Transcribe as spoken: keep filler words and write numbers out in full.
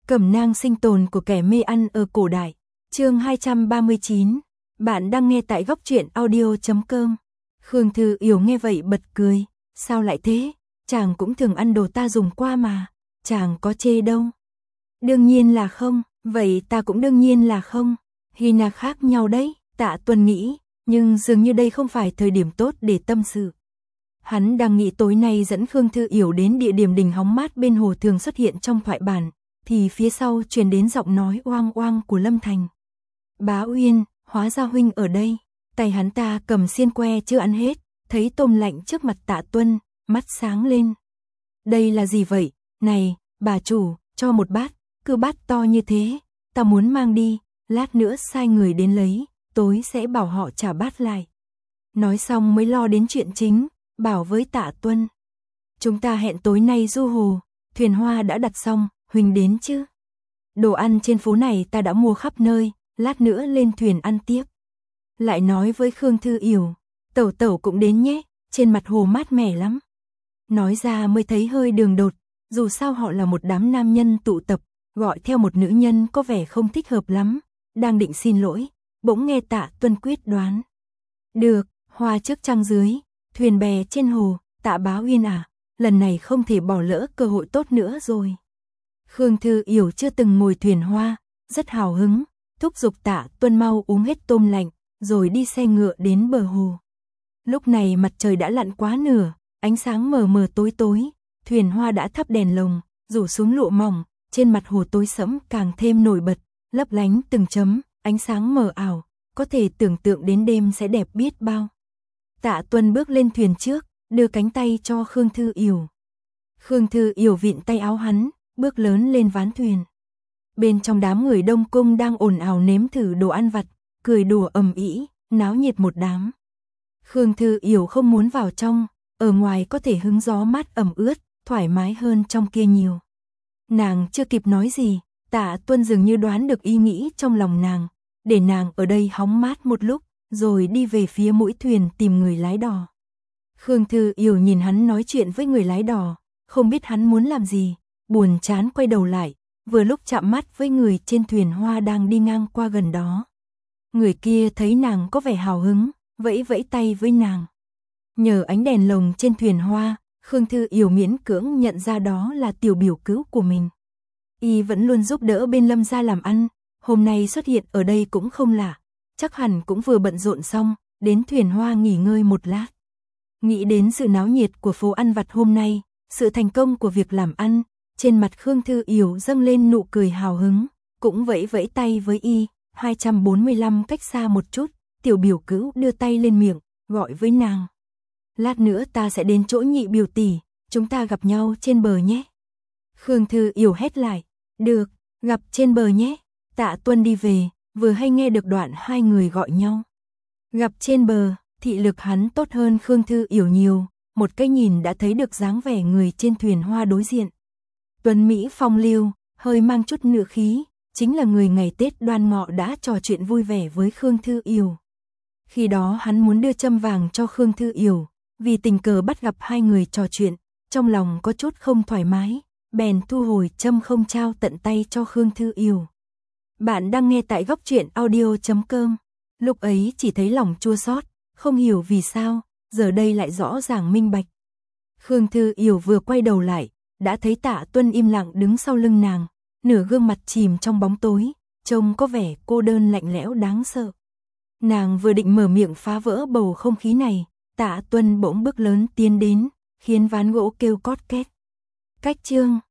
Cẩm nang sinh tồn của kẻ mê ăn ở cổ đại. Chương hai trăm ba mươi chín. Bạn đang nghe tại góc truyện audio chấm com. Khương Thư Yểu nghe vậy bật cười, sao lại thế? Chàng cũng thường ăn đồ ta dùng qua mà, chàng có chê đâu. Đương nhiên là không, vậy ta cũng đương nhiên là không. Hina khác nhau đấy, Tạ Tuân nghĩ, nhưng dường như đây không phải thời điểm tốt để tâm sự. Hắn đang nghĩ tối nay dẫn Khương Thư Yểu đến địa điểm đình hóng mát bên hồ thường xuất hiện trong thoại bản, thì phía sau truyền đến giọng nói oang oang của Lâm Thành. Bá Uyên, hóa ra huynh ở đây. Tay hắn ta cầm xiên que chưa ăn hết, thấy tôm lạnh trước mặt Tạ Tuân, mắt sáng lên. Đây là gì vậy? Này, bà chủ, cho một bát, cứ bát to như thế, ta muốn mang đi, lát nữa sai người đến lấy, tối sẽ bảo họ trả bát lại. Nói xong mới lo đến chuyện chính, bảo với Tạ Tuân. Chúng ta hẹn tối nay du hồ, thuyền hoa đã đặt xong, huynh đến chứ? Đồ ăn trên phố này ta đã mua khắp nơi, lát nữa lên thuyền ăn tiếp. Lại nói với Khương Thư Yểu, tẩu tẩu cũng đến nhé, trên mặt hồ mát mẻ lắm. Nói ra mới thấy hơi đường đột, dù sao họ là một đám nam nhân tụ tập, gọi theo một nữ nhân có vẻ không thích hợp lắm, đang định xin lỗi, bỗng nghe Tạ Tuân quyết đoán. Được, hoa trước trăng dưới, thuyền bè trên hồ, Tạ Bá Uyên à, lần này không thể bỏ lỡ cơ hội tốt nữa rồi. Khương Thư Yểu chưa từng ngồi thuyền hoa, rất hào hứng, thúc giục Tạ Tuân mau uống hết tôm lạnh, rồi đi xe ngựa đến bờ hồ. Lúc này mặt trời đã lặn quá nửa, ánh sáng mờ mờ tối tối, thuyền hoa đã thắp đèn lồng, rủ xuống lụa mỏng, trên mặt hồ tối sẫm càng thêm nổi bật, lấp lánh từng chấm, ánh sáng mờ ảo, có thể tưởng tượng đến đêm sẽ đẹp biết bao. Tạ Tuân bước lên thuyền trước, đưa cánh tay cho Khương Thư Yểu. Khương Thư Yểu vịn tay áo hắn, bước lớn lên ván thuyền. Bên trong đám người đông cung đang ồn ào nếm thử đồ ăn vặt, cười đùa ầm ĩ, náo nhiệt một đám. Khương Thư Yểu không muốn vào trong, ở ngoài có thể hứng gió mát ẩm ướt, thoải mái hơn trong kia nhiều. Nàng chưa kịp nói gì, Tạ Tuân dường như đoán được ý nghĩ trong lòng nàng, để nàng ở đây hóng mát một lúc, rồi đi về phía mũi thuyền tìm người lái đò. Khương Thư Yểu nhìn hắn nói chuyện với người lái đò, không biết hắn muốn làm gì, buồn chán quay đầu lại, vừa lúc chạm mắt với người trên thuyền hoa đang đi ngang qua gần đó. Người kia thấy nàng có vẻ hào hứng, vẫy vẫy tay với nàng. Nhờ ánh đèn lồng trên thuyền hoa, Khương Thư Yểu miễn cưỡng nhận ra đó là tiểu biểu cứu của mình. Y vẫn luôn giúp đỡ bên Lâm gia làm ăn, hôm nay xuất hiện ở đây cũng không lạ, chắc hẳn cũng vừa bận rộn xong, đến thuyền hoa nghỉ ngơi một lát. Nghĩ đến sự náo nhiệt của phố ăn vặt hôm nay, sự thành công của việc làm ăn, trên mặt Khương Thư Yểu dâng lên nụ cười hào hứng, cũng vẫy vẫy tay với Y. hai trăm bốn mươi lăm cách xa một chút, tiểu biểu cữu đưa tay lên miệng, gọi với nàng. Lát nữa ta sẽ đến chỗ nhị biểu tỷ, chúng ta gặp nhau trên bờ nhé. Khương Thư Yểu hét lại, được, gặp trên bờ nhé. Tạ Tuân đi về, vừa hay nghe được đoạn hai người gọi nhau. Gặp trên bờ, thị lực hắn tốt hơn Khương Thư Yểu nhiều, một cái nhìn đã thấy được dáng vẻ người trên thuyền hoa đối diện. Tuấn Mỹ phong lưu, hơi mang chút nửa khí, chính là người ngày Tết Đoan Ngọ đã trò chuyện vui vẻ với Khương Thư Yểu. Khi đó hắn muốn đưa châm vàng cho Khương Thư Yểu, vì tình cờ bắt gặp hai người trò chuyện, trong lòng có chút không thoải mái, bèn thu hồi châm không trao tận tay cho Khương Thư Yểu. Bạn đang nghe tại góc truyện audio chấm com. Lúc ấy chỉ thấy lòng chua xót, không hiểu vì sao, giờ đây lại rõ ràng minh bạch. Khương Thư Yểu vừa quay đầu lại, đã thấy Tạ Tuân im lặng đứng sau lưng nàng, nửa gương mặt chìm trong bóng tối, trông có vẻ cô đơn lạnh lẽo đáng sợ. Nàng vừa định mở miệng phá vỡ bầu không khí này, Tạ Tuân bỗng bước lớn tiến đến, khiến ván gỗ kêu cót két. Cách chương